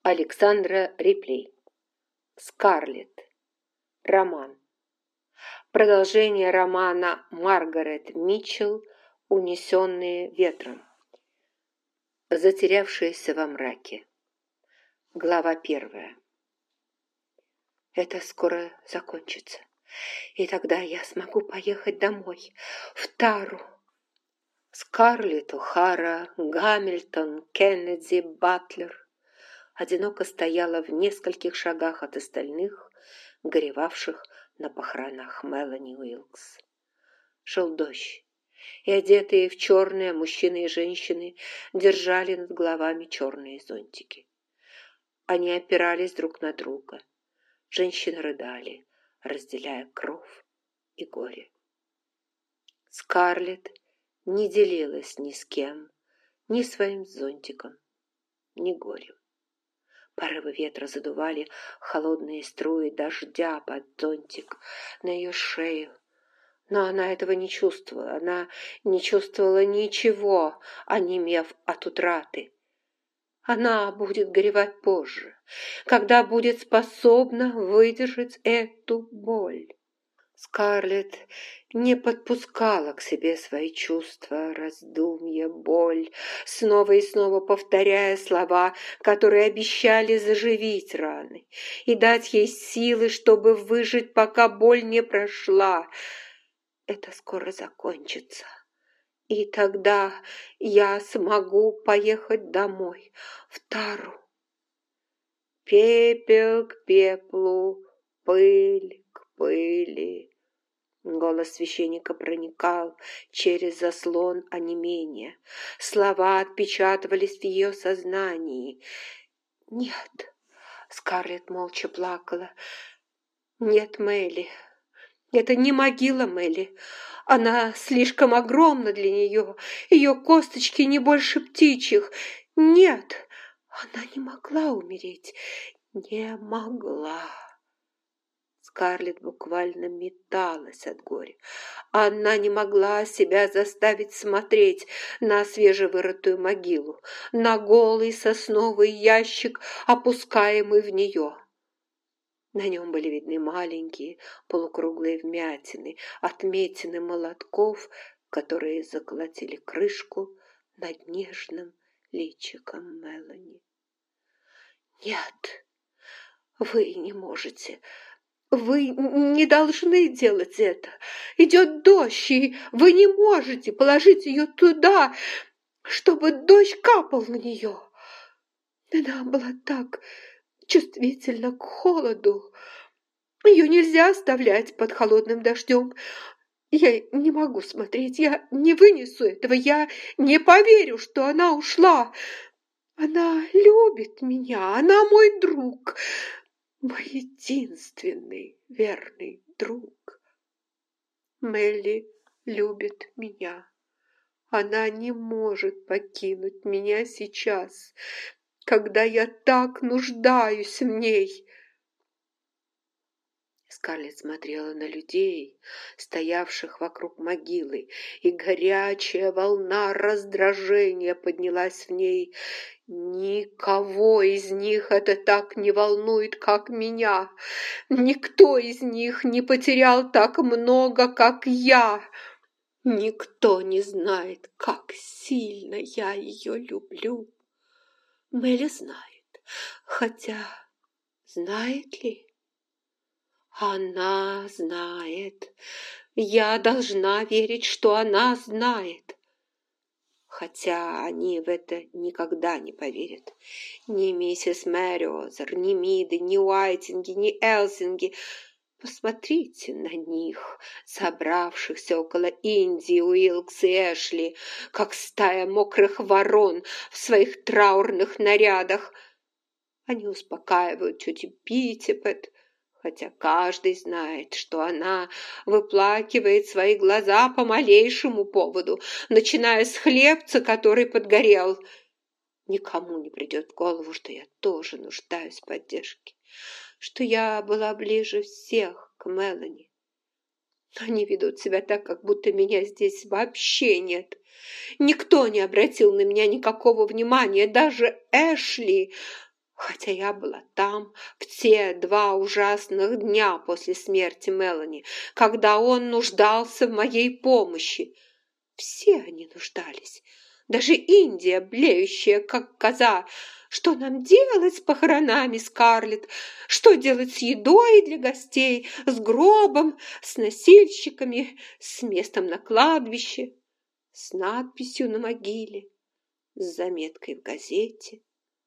Александра Риплей. Скарлетт. Роман. Продолжение романа Маргарет Митчелл «Унесенные ветром». Затерявшиеся во мраке. Глава 1. Это скоро закончится, и тогда я смогу поехать домой, в Тару. Скарлетт О'Хара, Гамильтон, Кеннеди, Батлер одиноко стояла в нескольких шагах от остальных, горевавших на похоронах Мелани Уилкс. Шел дождь, и одетые в черное мужчины и женщины держали над головами черные зонтики. Они опирались друг на друга. Женщины рыдали, разделяя кровь и горе. Скарлетт не делилась ни с кем, ни своим зонтиком, ни горем. Порывы ветра задували холодные струи дождя под зонтик на ее шею. Но она этого не чувствовала. Она не чувствовала ничего, онемев от утраты. Она будет горевать позже, когда будет способна выдержать эту боль. Скарлетт не подпускала к себе свои чувства, раздумья, боль, снова и снова повторяя слова, которые обещали заживить раны и дать ей силы, чтобы выжить, пока боль не прошла. Это скоро закончится, и тогда я смогу поехать домой, в Тару. Пепел к пеплу, пыль к пыли. Голос священника проникал через заслон онемения. Слова отпечатывались в ее сознании. «Нет!» — Скарлетт молча плакала. «Нет, Мелли, это не могила Мелли. Она слишком огромна для нее. Ее косточки не больше птичьих. Нет, она не могла умереть. Не могла!» Скарлетт буквально металась от горя. Она не могла себя заставить смотреть на свежевырытую могилу, на голый сосновый ящик, опускаемый в нее. На нем были видны маленькие полукруглые вмятины, отметины молотков, которые заколотили крышку над нежным личиком Мелани. «Нет, вы не можете. Вы не должны делать это. Идет дождь, и вы не можете положить ее туда, чтобы дождь капал на нее». Она была так чувствительна к холоду. Ее нельзя оставлять под холодным дождем. Я не могу смотреть, я не вынесу этого, я не поверю, что она ушла. Она любит меня, она мой друг. Мой единственный верный друг. Мелли любит меня. Она не может покинуть меня сейчас, когда я так нуждаюсь в ней. Скарлетт смотрела на людей, стоявших вокруг могилы, и горячая волна раздражения поднялась в ней. Никого из них это так не волнует, как меня. Никто из них не потерял так много, как я. Никто не знает, как сильно я ее люблю. Мелли знает, хотя знает ли? Она знает. Я должна верить, что она знает. Хотя они в это никогда не поверят. Ни миссис Мэриозер, ни Миды, ни Уайтинги, ни Элсинги. Посмотрите на них, собравшихся около Индии, Уилкс и Эшли, как стая мокрых ворон в своих траурных нарядах. Они успокаивают тетю Питтипэт, хотя каждый знает, что она выплакивает свои глаза по малейшему поводу, начиная с хлебца, который подгорел. Никому не придет в голову, что я тоже нуждаюсь в поддержке, что я была ближе всех к Мелани. Они ведут себя так, как будто меня здесь вообще нет. Никто не обратил на меня никакого внимания, даже Эшли. Хотя я была там в те 2 ужасных дня после смерти Мелани, когда он нуждался в моей помощи. Все они нуждались, даже Индия, блеющая, как коза. Что нам делать с похоронами, Скарлетт? Что делать с едой для гостей, с гробом, с носильщиками, с местом на кладбище, с надписью на могиле, с заметкой в газете?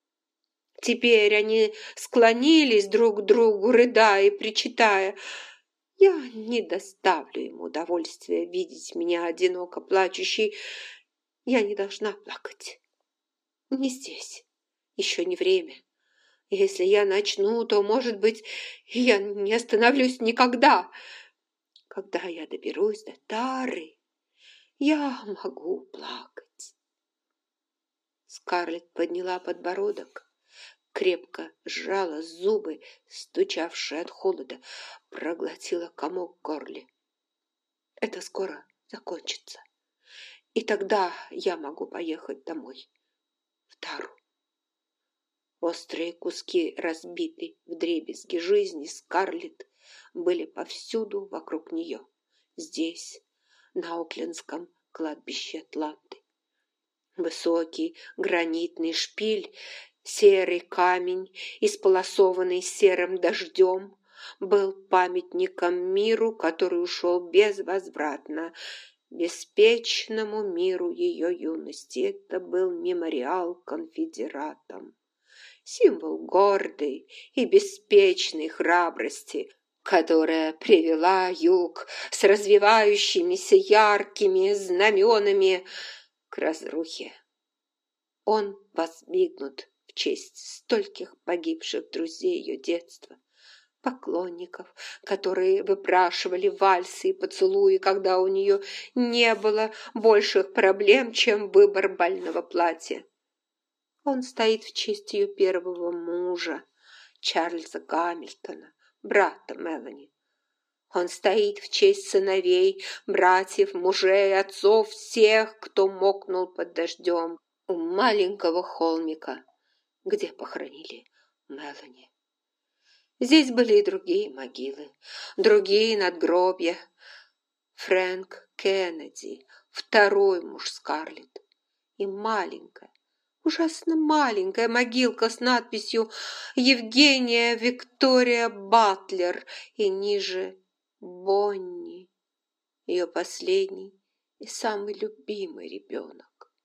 Теперь они склонились друг к другу, рыдая и причитая. Я не доставлю ему удовольствия видеть меня одиноко плачущей. Я не должна плакать. Не здесь. Еще не время. Если я начну, то, может быть, я не остановлюсь никогда. Когда я доберусь до Тары, я могу плакать. Скарлетт подняла подбородок, крепко сжала зубы, стучавшие от холода, проглотила комок в горле. Это скоро закончится, и тогда я могу поехать домой, в Тару. Острые куски разбитой вдребезги жизни Скарлетт были повсюду вокруг нее, здесь, на Оклендском кладбище Атланты. Высокий гранитный шпиль, серый камень, исполосованный серым дождем, был памятником миру, который ушел безвозвратно, беспечному миру ее юности. Это был мемориал конфедератам, символ гордой и беспечной храбрости, которая привела юг с развивающимися яркими знаменами к разрухе. Он воздвигнут в честь стольких погибших друзей ее детства, поклонников, которые выпрашивали вальсы и поцелуи, когда у нее не было больших проблем, чем выбор бального платья. Он стоит в честь ее первого мужа, Чарльза Гамильтона, брата Мелани. Он стоит в честь сыновей, братьев, мужей, отцов, всех, кто мокнул под дождем у маленького холмика, где похоронили Мелани. Здесь были и другие могилы, другие надгробья. Фрэнк Кеннеди, второй муж Скарлетт, и маленькая, ужасно маленькая могилка с надписью «Евгения Виктория Батлер» и ниже «Бонни», ее последний и самый любимый ребенок.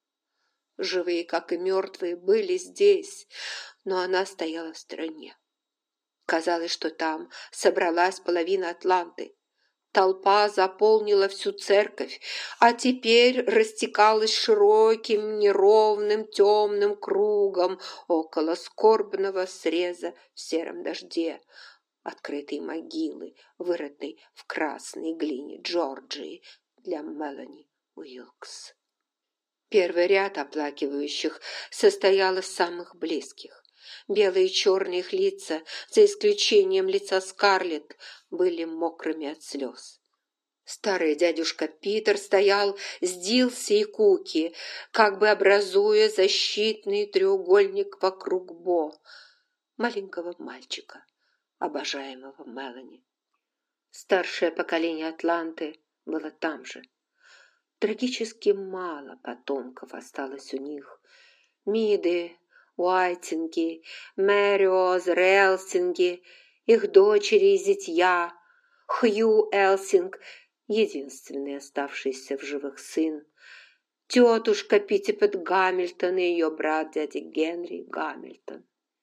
Живые, как и мертвые, были здесь, но она стояла в стороне. Казалось, что там собралась половина Атланты. Толпа заполнила всю церковь, а теперь растекалась широким, неровным, темным кругом около скорбного среза в сером дожде, открытой могилы, вырытой в красной глине Джорджии для Мелани Уилкс. Первый ряд оплакивающих состоял из самых близких. Белые и черные их лица, за исключением лица Скарлетт, были мокрыми от слез. Старый дядюшка Питер стоял с Дилси и Куки, как бы образуя защитный треугольник вокруг Бо, маленького мальчика, обожаемого Мелани. Старшее поколение Атланты было там же. Трагически мало потомков осталось у них. Миды, Уайтинги, Мэриоз, Элсинги, их дочери и зятья, Хью Элсинг, единственный оставшийся в живых сын, тетушка Питтипэт Гамильтон и ее брат дядя Генри Гамильтон.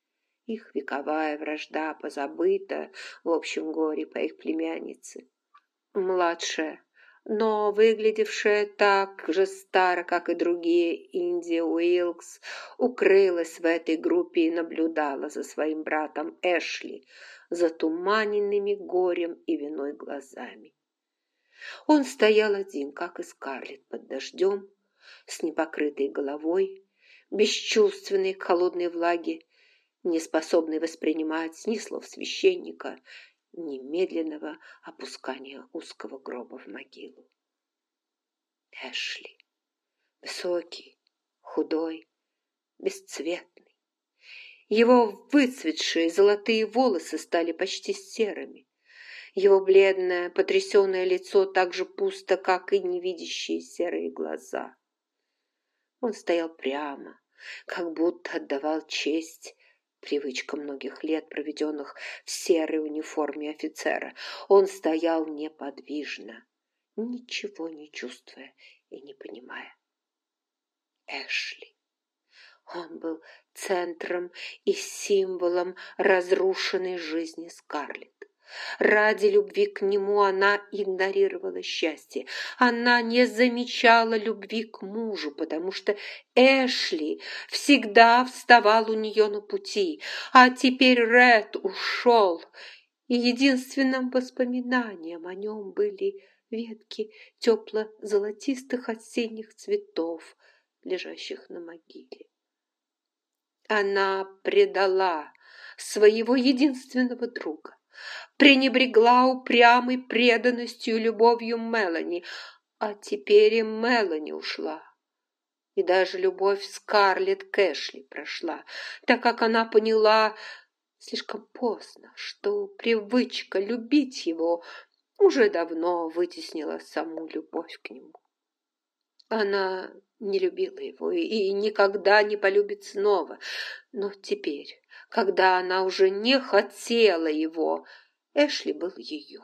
Их вековая вражда позабыта в общем горе по их племяннице. Младшая, но выглядевшая так же старо, как и другие, Индия Уилкс укрылась в этой группе и наблюдала за своим братом Эшли, затуманенными горем и виной глазами. Он стоял один, как и Скарлетт, под дождем, с непокрытой головой, бесчувственный к холодной влаге, не способный воспринимать ни слов священника, немедленного опускания узкого гроба в могилу. Эшли, высокий, худой, бесцветный. Его выцветшие золотые волосы стали почти серыми. Его бледное, потрясенное лицо так же пусто, как и невидящие серые глаза. Он стоял прямо, как будто отдавал честь. Привычка многих лет, проведенных в серой униформе офицера. Он стоял неподвижно, ничего не чувствуя и не понимая. Эшли. Он был центром и символом разрушенной жизни Скарлетт. Ради любви к нему она игнорировала счастье. Она не замечала любви к мужу, потому что Эшли всегда вставал у нее на пути. А теперь Ред ушел, и единственным воспоминанием о нем были ветки тепло-золотистых осенних цветов, лежащих на могиле. Она предала своего единственного друга, пренебрегла упрямой преданностью и любовью Мелани, а теперь и Мелани ушла. И даже любовь Скарлетт к Эшли прошла, так как она поняла слишком поздно, что привычка любить его уже давно вытеснила саму любовь к нему. Она не любила его и никогда не полюбит снова. Но теперь, когда она уже не хотела его, Эшли был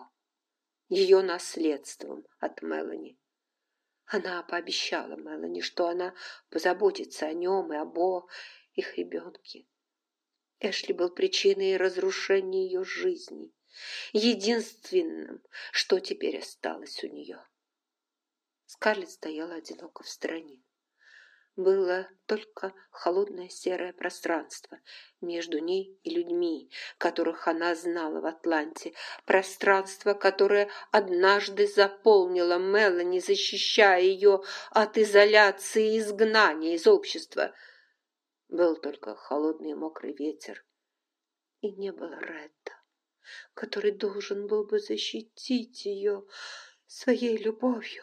ее наследством от Мелани. Она пообещала Мелани, что она позаботится о нем и об их ребенке. Эшли был причиной разрушения ее жизни, единственным, что теперь осталось у нее. Скарлетт стояла одиноко в стороне. Было только холодное серое пространство между ней и людьми, которых она знала в Атланте, пространство, которое однажды заполнило Мелани, защищая ее от изоляции и изгнания из общества. Был только холодный и мокрый ветер, и не было Ретта, который должен был бы защитить ее своей любовью.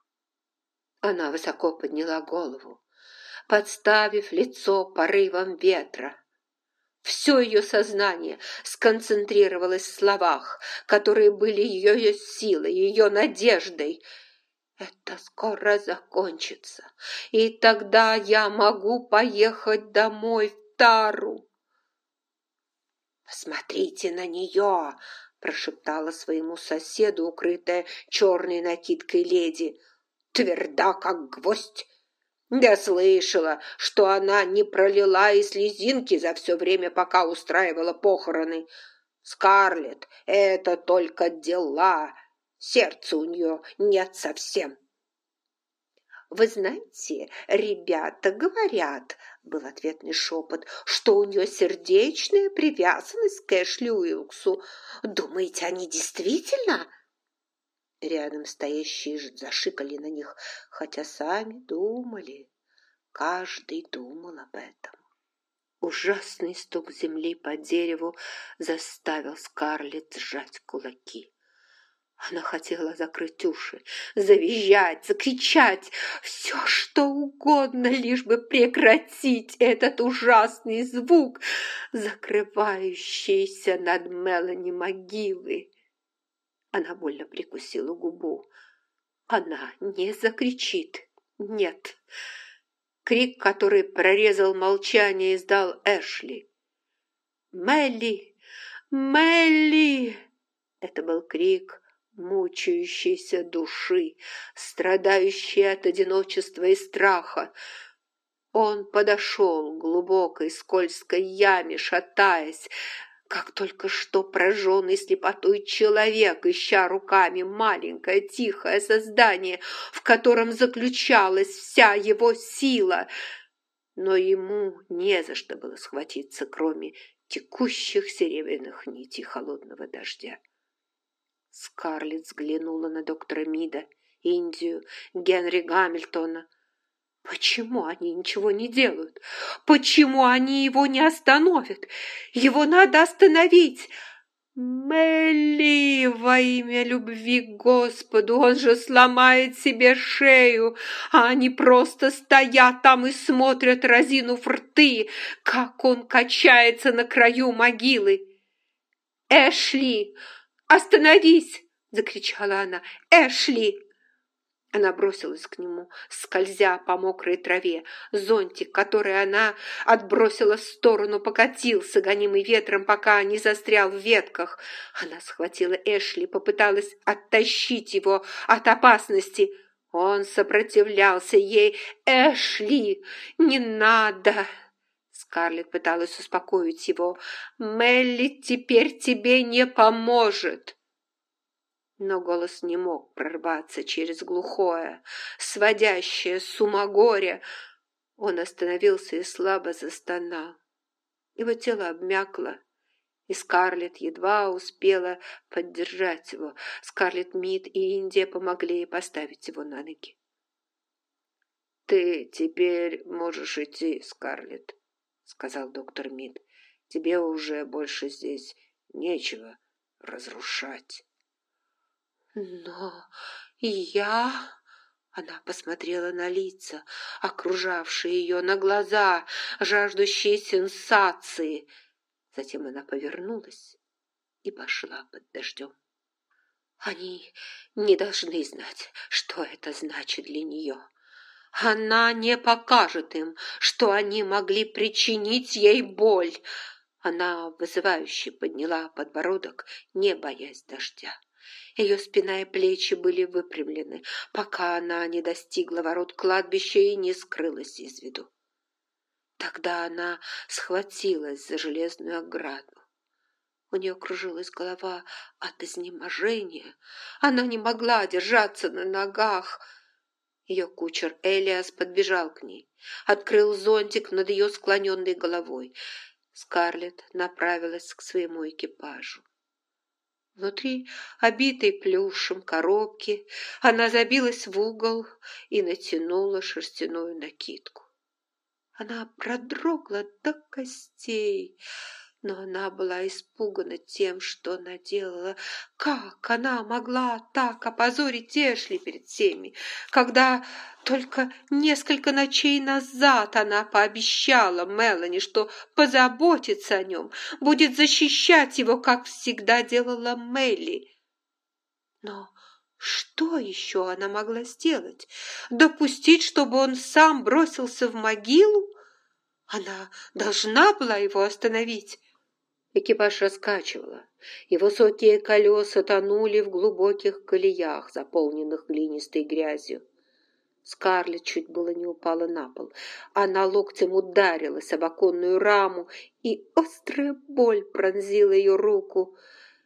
Она высоко подняла голову, подставив лицо порывам ветра. Все ее сознание сконцентрировалось в словах, которые были ее силой, ее надеждой. Это скоро закончится, и тогда я могу поехать домой в Тару. «Посмотрите на нее!» – прошептала своему соседу, укрытая черной накидкой леди. «Тверда, как гвоздь. Я слышала, что она не пролила и слезинки за все время, пока устраивала похороны. Скарлетт, это только дела, сердца у нее нет совсем». «Вы знаете, ребята говорят, — был ответный шепот, — что у нее сердечная привязанность к Эшли Уилксу. Думаете, они действительно?» Рядом стоящие зашикали на них, хотя сами думали. Каждый думал об этом. Ужасный стук земли по дереву заставил Скарлетт сжать кулаки. Она хотела закрыть уши, завизжать, закричать, все что угодно, лишь бы прекратить этот ужасный звук, закрывающийся над Мелани могилы. Она больно прикусила губу. Она не закричит. Нет. Крик, который прорезал молчание, издал Эшли. «Мелли! Мелли!» Это был крик мучающейся души, страдающей от одиночества и страха. Он подошел к глубокой скользкой яме, шатаясь, как только что прожженный слепотой человек, ища руками маленькое тихое создание, в котором заключалась вся его сила. Но ему не за что было схватиться, кроме текущих серебряных нитей холодного дождя. Скарлетт взглянула на доктора Мида, Индию, Генри Гамильтона. Почему они ничего не делают? Почему они его не остановят? Его надо остановить! Мелли, во имя любви к Господу, он же сломает себе шею, а они просто стоят там и смотрят, разинув рты, как он качается на краю могилы. «Эшли, остановись!» – закричала она. «Эшли!» Она бросилась к нему, скользя по мокрой траве. Зонтик, который она отбросила в сторону, покатился, гонимый ветром, пока не застрял в ветках. Она схватила Эшли, попыталась оттащить его от опасности. Он сопротивлялся ей. «Эшли, не надо!» Скарлетт пыталась успокоить его. «Мелли теперь тебе не поможет!» Но голос не мог прорваться через глухое, сводящее с ума горе. Он остановился и слабо застонал. Его тело обмякло, и Скарлетт едва успела поддержать его. Скарлетт Мид и Индия помогли ей поставить его на ноги. «Ты теперь можешь идти, Скарлетт», — сказал доктор Мид. «Тебе уже больше здесь нечего разрушать». «Но я...» Она посмотрела на лица, окружавшие ее, на глаза, жаждущие сенсации. Затем она повернулась и пошла под дождем. Они не должны знать, что это значит для нее. Она не покажет им, что они могли причинить ей боль. Она вызывающе подняла подбородок, не боясь дождя. Ее спина и плечи были выпрямлены, пока она не достигла ворот кладбища и не скрылась из виду. Тогда она схватилась за железную ограду. У нее кружилась голова от изнеможения. Она не могла держаться на ногах. Ее кучер Элиас подбежал к ней, открыл зонтик над ее склоненной головой. Скарлетт направилась к своему экипажу. Внутри обитой плюшем коробки она забилась в угол и натянула шерстяную накидку. Она продрогла до костей, но она была испугана тем, что наделала. Как она могла так опозорить Эшли перед всеми, когда только несколько ночей назад она пообещала Мелани, что позаботится о нем, будет защищать его, как всегда делала Мелли. Но что еще она могла сделать? Допустить, чтобы он сам бросился в могилу? Она должна была его остановить. Экипаж раскачивало, и высокие колеса тонули в глубоких колеях, заполненных глинистой грязью. Скарлетт чуть было не упала на пол. Она локтем ударилась об оконную раму, и острая боль пронзила ее руку.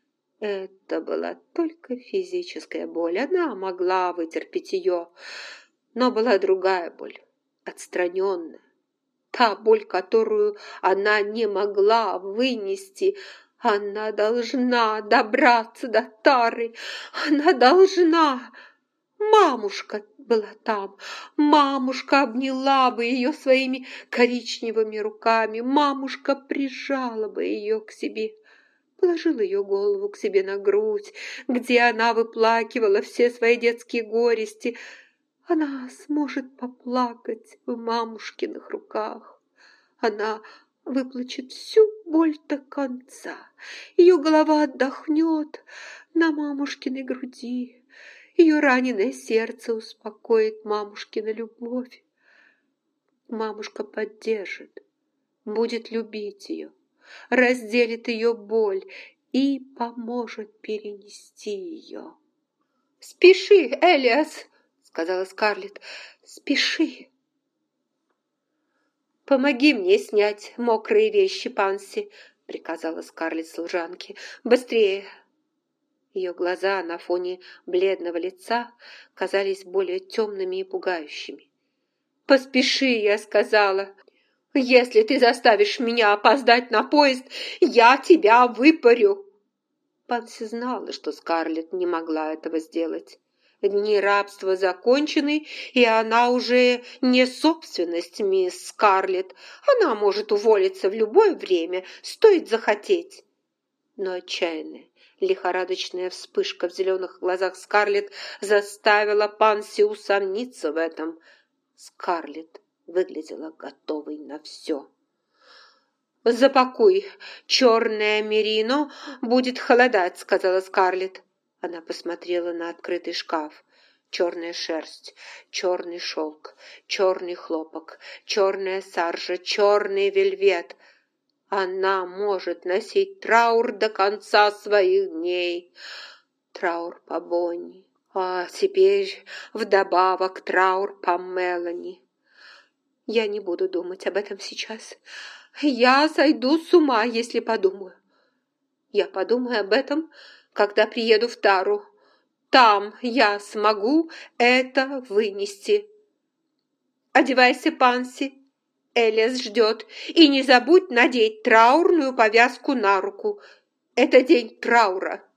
Это была только физическая боль. Она могла вытерпеть ее, но была другая боль, отстраненная. Та боль, которую она не могла вынести. Она должна добраться до Тары. Она должна. Мамушка была там. Мамушка обняла бы ее своими коричневыми руками. Мамушка прижала бы ее к себе. Положила ее голову к себе на грудь, где она выплакивала все свои детские горести. Она сможет поплакать в мамушкиных руках. Она выплачет всю боль до конца. Ее голова отдохнет на мамушкиной груди. Ее раненое сердце успокоит мамушкина любовь. Мамушка поддержит, будет любить ее, разделит ее боль и поможет перенести ее. «Спеши, Элиас!» — сказала Скарлетт. «Спеши!» «Помоги мне снять мокрые вещи, Панси!» — приказала Скарлетт служанке. «Быстрее!» Ее глаза на фоне бледного лица казались более темными и пугающими. «Поспеши!» — я сказала. «Если ты заставишь меня опоздать на поезд, я тебя выпарю!» Панси знала, что Скарлетт не могла этого сделать. Дни рабства закончены, и она уже не собственность мисс Скарлетт. Она может уволиться в любое время, стоит захотеть. Но отчаянная, лихорадочная вспышка в зеленых глазах Скарлетт заставила Панси усомниться в этом. Скарлетт выглядела готовой на все. «Запакуй, черное мерино будет холодать», — сказала Скарлетт. Она посмотрела на открытый шкаф. Черная шерсть, черный шелк, черный хлопок, черная саржа, черный вельвет. Она может носить траур до конца своих дней. Траур по Бонни, а теперь вдобавок траур по Мелани. Я не буду думать об этом сейчас. Я сойду с ума, если подумаю. Я подумаю об этом, когда приеду в Тару. Там я смогу это вынести. Одевайся, Панси. Элиас ждет. И не забудь надеть траурную повязку на руку. Это день траура.